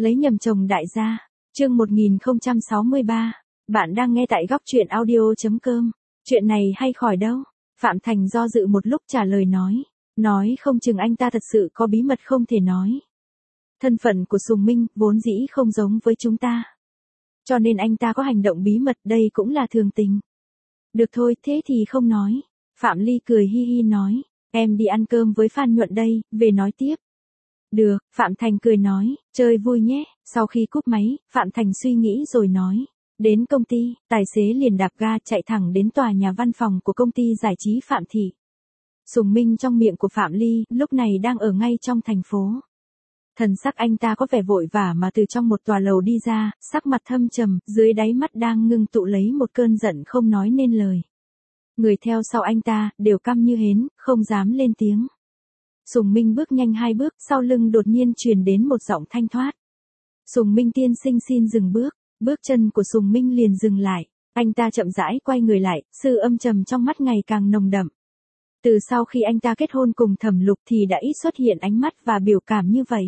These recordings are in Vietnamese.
Lấy nhầm chồng đại gia. Chương 1063. Bạn đang nghe tại góc truyện audio.com. Chuyện này hay khỏi đâu. Phạm Thành do dự một lúc trả lời nói không chừng anh ta thật sự có bí mật không thể nói. Thân phận của Sùng Minh vốn dĩ không giống với chúng ta. Cho nên anh ta có hành động bí mật, đây cũng là thường tình. Được thôi, thế thì không nói. Phạm Ly cười hi hi nói, em đi ăn cơm với Phan Nhuận đây, về nói tiếp. Được, Phạm Thành cười nói, chơi vui nhé. Sau khi cúp máy, Phạm Thành suy nghĩ rồi nói. Đến công ty, tài xế liền đạp ga chạy thẳng đến tòa nhà văn phòng của công ty giải trí Phạm Thị. Sùng Minh trong miệng của Phạm Ly, lúc này đang ở ngay trong thành phố. Thần sắc anh ta có vẻ vội vã mà từ trong một tòa lầu đi ra, sắc mặt thâm trầm, dưới đáy mắt đang ngưng tụ lấy một cơn giận không nói nên lời. Người theo sau anh ta, đều căm như hến, không dám lên tiếng. Sùng Minh bước nhanh 2 bước, sau lưng đột nhiên truyền đến một giọng thanh thoát. Sùng Minh tiên sinh xin dừng bước. Bước chân của Sùng Minh liền dừng lại. Anh ta chậm rãi quay người lại, sự âm trầm trong mắt ngày càng nồng đậm. Từ sau khi anh ta kết hôn cùng Thẩm Lục thì đã ít xuất hiện ánh mắt và biểu cảm như vậy.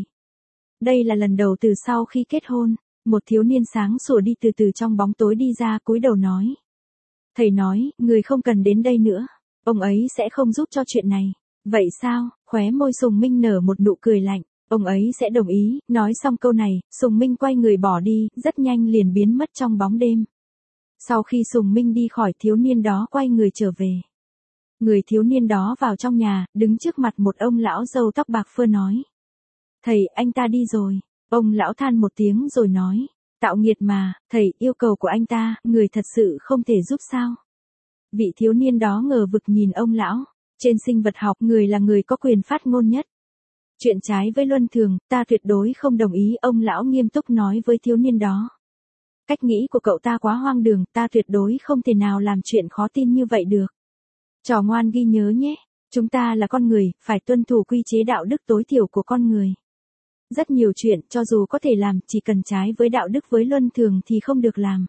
Đây là lần đầu từ sau khi kết hôn, một thiếu niên sáng sủa đi từ từ trong bóng tối đi ra cúi đầu nói. Thầy nói, người không cần đến đây nữa, ông ấy sẽ không giúp cho chuyện này. Vậy sao? Khóe môi Sùng Minh nở một nụ cười lạnh. Ông ấy sẽ đồng ý. Nói xong câu này, Sùng Minh quay người bỏ đi, rất nhanh liền biến mất trong bóng đêm. Sau khi Sùng Minh đi khỏi, thiếu niên đó quay người trở về. Người thiếu niên đó vào trong nhà, đứng trước mặt một ông lão râu tóc bạc phơ nói. Thầy, anh ta đi rồi. Ông lão than một tiếng rồi nói. Tạo nghiệt mà, thầy, yêu cầu của anh ta, người thật sự không thể giúp sao? Vị thiếu niên đó ngờ vực nhìn ông lão. Trên sinh vật học, người là người có quyền phát ngôn nhất. Chuyện trái với luân thường, ta tuyệt đối không đồng ý, ông lão nghiêm túc nói với thiếu niên đó. Cách nghĩ của cậu ta quá hoang đường, ta tuyệt đối không thể nào làm chuyện khó tin như vậy được. Trò ngoan ghi nhớ nhé, chúng ta là con người, phải tuân thủ quy chế đạo đức tối thiểu của con người. Rất nhiều chuyện, cho dù có thể làm, chỉ cần trái với đạo đức với luân thường thì không được làm.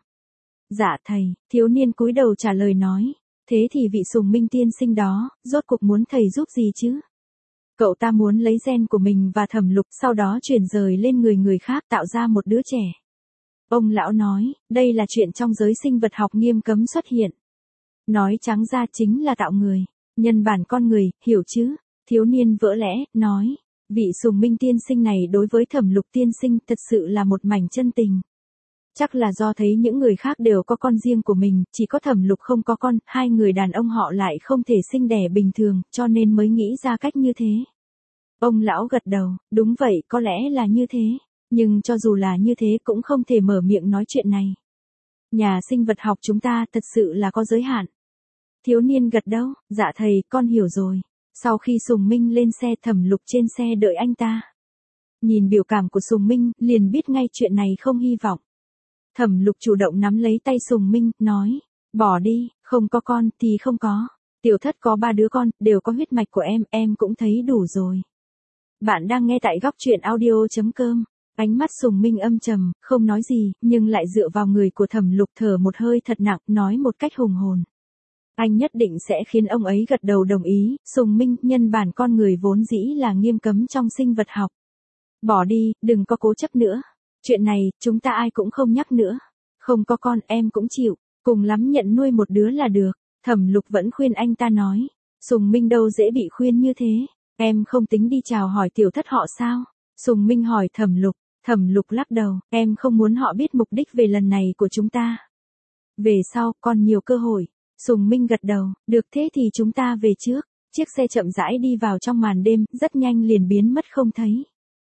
Dạ thầy, thiếu niên cúi đầu trả lời nói. Thế thì vị Sùng Minh tiên sinh đó, rốt cuộc muốn thầy giúp gì chứ? Cậu ta muốn lấy gen của mình và Thẩm Lục, sau đó chuyển rời lên người khác, tạo ra một đứa trẻ. Ông lão nói, đây là chuyện trong giới sinh vật học nghiêm cấm xuất hiện. Nói trắng ra chính là tạo người, nhân bản con người, hiểu chứ? Thiếu niên vỡ lẽ, nói, vị Sùng Minh tiên sinh này đối với Thẩm Lục tiên sinh thật sự là một mảnh chân tình. Chắc là do thấy những người khác đều có con riêng của mình, chỉ có Thẩm Lục không có con, hai người đàn ông họ lại không thể sinh đẻ bình thường, cho nên mới nghĩ ra cách như thế. Ông lão gật đầu, đúng vậy, có lẽ là như thế, nhưng cho dù là như thế cũng không thể mở miệng nói chuyện này. Nhà sinh vật học chúng ta thật sự là có giới hạn. Thiếu niên gật đầu, dạ thầy, con hiểu rồi. Sau khi Sùng Minh lên xe, Thẩm Lục trên xe đợi anh ta. Nhìn biểu cảm của Sùng Minh, liền biết ngay chuyện này không hy vọng. Thẩm Lục chủ động nắm lấy tay Sùng Minh, nói, bỏ đi, không có con thì không có. Tiểu Thất có 3 đứa con, đều có huyết mạch của em cũng thấy đủ rồi. Bạn đang nghe tại góc truyện audio.com. Ánh mắt Sùng Minh âm trầm, không nói gì, nhưng lại dựa vào người của Thẩm Lục thở một hơi thật nặng, nói một cách hùng hồn. Anh nhất định sẽ khiến ông ấy gật đầu đồng ý. Sùng Minh, nhân bản con người vốn dĩ là nghiêm cấm trong sinh vật học. Bỏ đi, đừng có cố chấp nữa. Chuyện này, chúng ta ai cũng không nhắc nữa. Không có con, em cũng chịu, cùng lắm nhận nuôi một đứa là được. Thẩm Lục vẫn khuyên anh ta nói. Sùng Minh đâu dễ bị khuyên như thế. Em không tính đi chào hỏi Tiểu Thất họ sao? Sùng Minh hỏi Thẩm Lục. Thẩm Lục lắc đầu, em không muốn họ biết mục đích về lần này của chúng ta. Về sau, còn nhiều cơ hội. Sùng Minh gật đầu, được thế thì chúng ta về trước. Chiếc xe chậm rãi đi vào trong màn đêm, rất nhanh liền biến mất không thấy.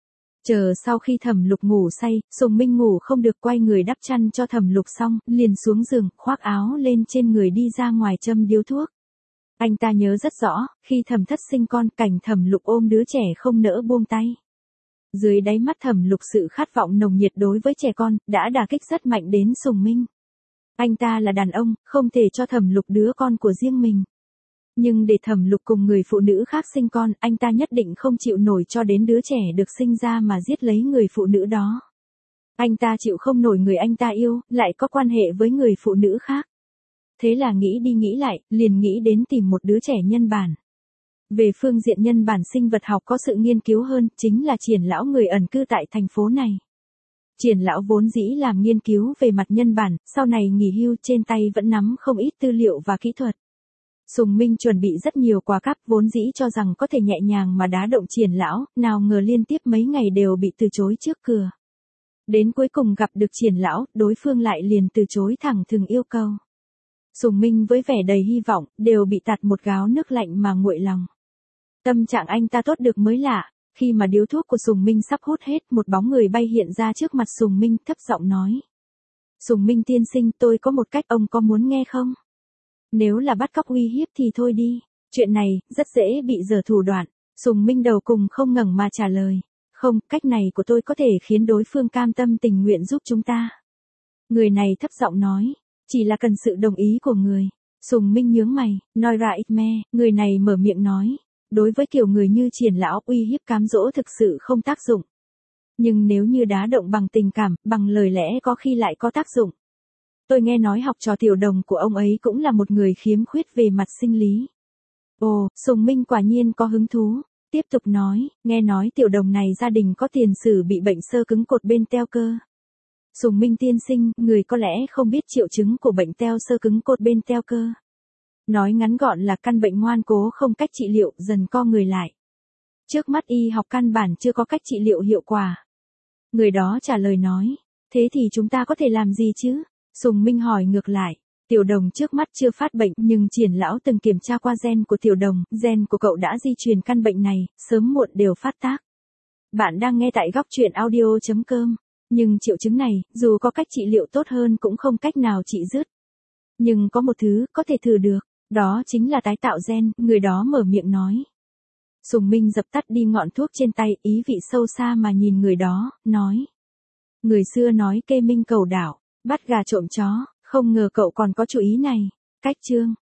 Chờ sau khi Thẩm Lục ngủ say, Sùng Minh ngủ không được, quay người đắp chăn cho Thẩm Lục xong, liền xuống giường, khoác áo lên trên người đi ra ngoài châm điếu thuốc. Anh ta nhớ rất rõ, khi Thẩm Thất sinh con, cảnh Thẩm Lục ôm đứa trẻ không nỡ buông tay. Dưới đáy mắt Thẩm Lục sự khát vọng nồng nhiệt đối với trẻ con, đã đả kích rất mạnh đến Sùng Minh. Anh ta là đàn ông, không thể cho Thẩm Lục đứa con của riêng mình. Nhưng để Thẩm Lục cùng người phụ nữ khác sinh con, anh ta nhất định không chịu nổi cho đến đứa trẻ được sinh ra mà giết lấy người phụ nữ đó. Anh ta chịu không nổi người anh ta yêu, lại có quan hệ với người phụ nữ khác. Thế là nghĩ đi nghĩ lại, liền nghĩ đến tìm một đứa trẻ nhân bản. Về phương diện nhân bản sinh vật học có sự nghiên cứu hơn, chính là Triển lão người ẩn cư tại thành phố này. Triển lão vốn dĩ làm nghiên cứu về mặt nhân bản, sau này nghỉ hưu trên tay vẫn nắm không ít tư liệu và kỹ thuật. Sùng Minh chuẩn bị rất nhiều quà cáp vốn dĩ cho rằng có thể nhẹ nhàng mà đá động Triển lão, nào ngờ liên tiếp mấy ngày đều bị từ chối trước cửa. Đến cuối cùng gặp được Triển lão, đối phương lại liền từ chối thẳng thừng yêu cầu. Sùng Minh với vẻ đầy hy vọng, đều bị tạt một gáo nước lạnh mà nguội lòng. Tâm trạng anh ta tốt được mới lạ, khi mà điếu thuốc của Sùng Minh sắp hút hết, một bóng người bay hiện ra trước mặt Sùng Minh, thấp giọng nói. Sùng Minh tiên sinh, tôi có một cách, ông có muốn nghe không? Nếu là bắt cóc uy hiếp thì thôi đi, chuyện này, rất dễ bị giở thủ đoạn. Sùng Minh đầu cùng không ngẩng mà trả lời. Không, cách này của tôi có thể khiến đối phương cam tâm tình nguyện giúp chúng ta. Người này thấp giọng nói. Chỉ là cần sự đồng ý của người. Sùng Minh nhướng mày, nói ra ít me, người này mở miệng nói. Đối với kiểu người như Triển lão, uy hiếp cám dỗ thực sự không tác dụng. Nhưng nếu như đá động bằng tình cảm, bằng lời lẽ có khi lại có tác dụng. Tôi nghe nói học trò Tiểu Đồng của ông ấy cũng là một người khiếm khuyết về mặt sinh lý. Ồ, Sùng Minh quả nhiên có hứng thú. Tiếp tục nói, nghe nói Tiểu Đồng này gia đình có tiền sử bị bệnh xơ cứng cột bên teo cơ. Sùng Minh tiên sinh, người có lẽ không biết triệu chứng của bệnh teo xơ cứng cột bên teo cơ. Nói ngắn gọn là căn bệnh ngoan cố không cách trị liệu, dần co người lại. Trước mắt y học căn bản chưa có cách trị liệu hiệu quả. Người đó trả lời nói, thế thì chúng ta có thể làm gì chứ? Sùng Minh hỏi ngược lại, Tiểu Đồng trước mắt chưa phát bệnh, nhưng Triển lão từng kiểm tra qua gen của Tiểu Đồng, gen của cậu đã di truyền căn bệnh này, sớm muộn đều phát tác. Bạn đang nghe tại góc truyện audio.com. Nhưng triệu chứng này, dù có cách trị liệu tốt hơn cũng không cách nào trị dứt. Nhưng có một thứ có thể thử được, đó chính là tái tạo gen, người đó mở miệng nói. Sùng Minh dập tắt đi ngọn thuốc trên tay, ý vị sâu xa mà nhìn người đó, nói. Người xưa nói kê minh cầu đảo, bắt gà trộm chó, không ngờ cậu còn có chủ ý này. Cách chương.